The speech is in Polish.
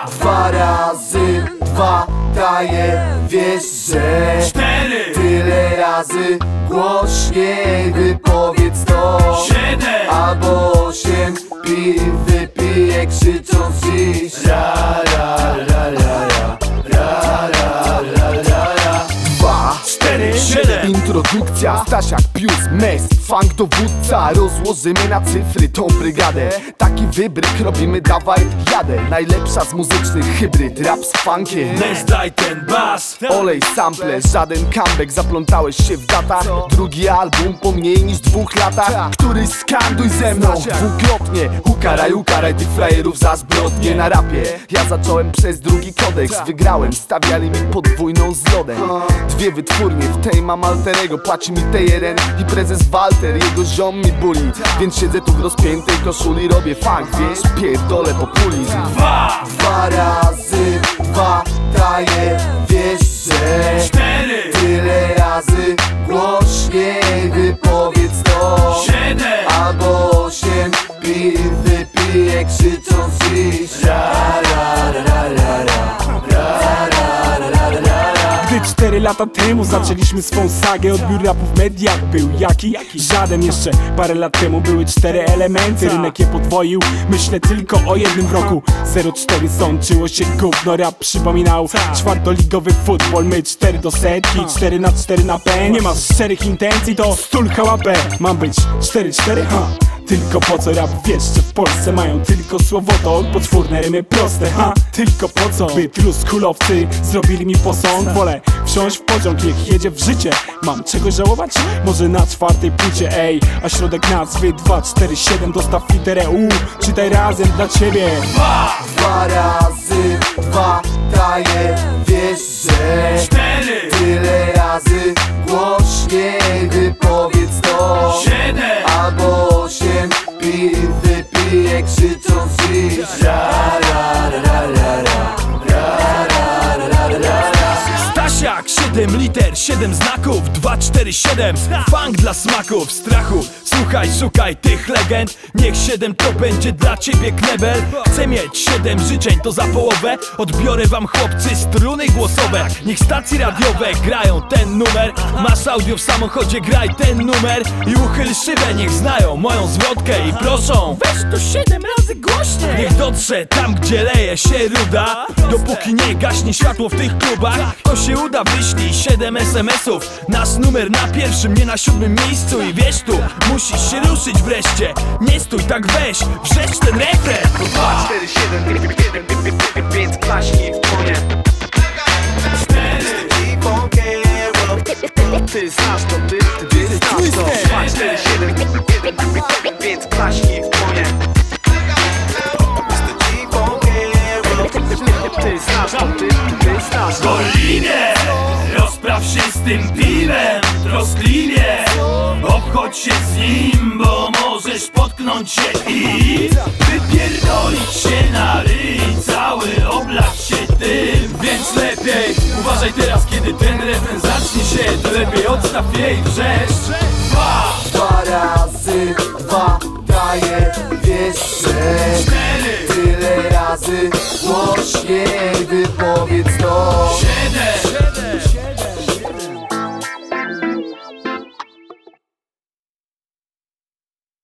Dwa razy dwa daje, wiesz, że 4, tyle razy głośniej wypowiedz to 7, albo 8. Pij, wypiję, krzycząc dziś ra, ra, ra, ra, ra, ra, ra, ra, ra, ra. 2, 4, 7. introdukcja, Stasiak, Pius, Mes, funk dowódca. Rozłożymy na cyfry tą brygadę. Taki wybryk robimy, dawaj, jadę. Najlepsza z muzycznych hybryd, rap z funkiem. Nes, daj ten bas. Olej sample, żaden comeback, zaplątałeś się w data. Drugi album po mniej niż 2 latach. Któryś skanduj ze mną dwukrotnie. Ukaraj tych frajerów za zbrodnie na rapie. Ja zacząłem przez drugi kodeks, wygrałem, stawiali mi podwójną z lodem. 2 wytwórnie, w tej mam alterego, płaci mi T1 i prezes Walter, jego ziom mi buli. Więc siedzę tu w rozpiętej koszuli, robię funk, wiesz, pierdolę populizm. 2, 2 razy 2 daje, wiesz, że 4, tyle razy głośniej wypowiedz to 7, albo 8. Pij, wypiję, krzycząc dziś ra, ra, ra, ra, ra, ra, ra, ra, ra, ra. Gdy 4 lata temu zaczęliśmy swą sagę, odbiór rapu w mediach był jaki? Żaden. Jeszcze parę lat temu były 4 elementy, rynek je podwoił, myślę tylko o jednym w roku 04 sączyło się gówno, rap przypominał czwartoligowy futbol. My 4 do setki, 4 na 4 na P. Nie masz szczerych intencji, to stulka łapę. Mam być 4-4, ha? Tylko po co rap, wiesz, że w Polsce mają tylko słowo to poczwórne rymy proste, ha? Tylko po co, by truskulowcy zrobili mi posąg? Wolę wsiąść w pociąg, niech jedzie w życie. Mam czego żałować? Może na 4. płycie, ej. A środek nazwy 247, dostaw literę U. Czytaj razem dla ciebie. 2 razy 2 daje, wiesz, że 4, tyle razy głośniej wypowiedz to 7, albo 8. Pij, wypiję, krzycząc dziś ra, ra, ra, ra, ra, ra, ra, ra, ra, ra. Stasiak, 7 liter, 7 znaków, 2, 4, 7. Funk dla smaków, strachu. Słuchaj, szukaj tych legend. Niech 7 to będzie dla ciebie knebel. Chcę mieć 7 życzeń, to za połowę odbiorę wam, chłopcy, struny głosowe. Niech stacje radiowe grają ten numer. Masz audio w samochodzie, graj ten numer. I uchyl szybę, niech znają moją zwrotkę i proszą, weź to 7 razy głośniej. Niech dotrze tam, gdzie leje się ruda. Dopóki nie gaśnie światło w tych klubach, to się uda, wyślij 7 SMS-ów. Nasz numer na 1, nie na 7 miejscu. I wiesz, tu musisz się ruszyć wreszcie. Nie stój, tak weź, wrzeć ten refren. 2, 4, 7, więc klaśnij w dłonie. 4, Ty znasz to, ty znasz to. 2, 4, 7, więc klaśnij w dłonie. Ty znasz to, ty znasz to. Golinie, rozpraw się z tym piwem troskliwie. Obchodź się z nim, bo możesz potknąć się i wypierdolić się na ryj, cały oblać się tym. Więc lepiej uważaj teraz, kiedy ten refren zacznie się. To lepiej odstaw jej wrzeszcz. 2 razy 2 daje, wiesz, że 4, tyle razy głośniej wypowiedz to 7,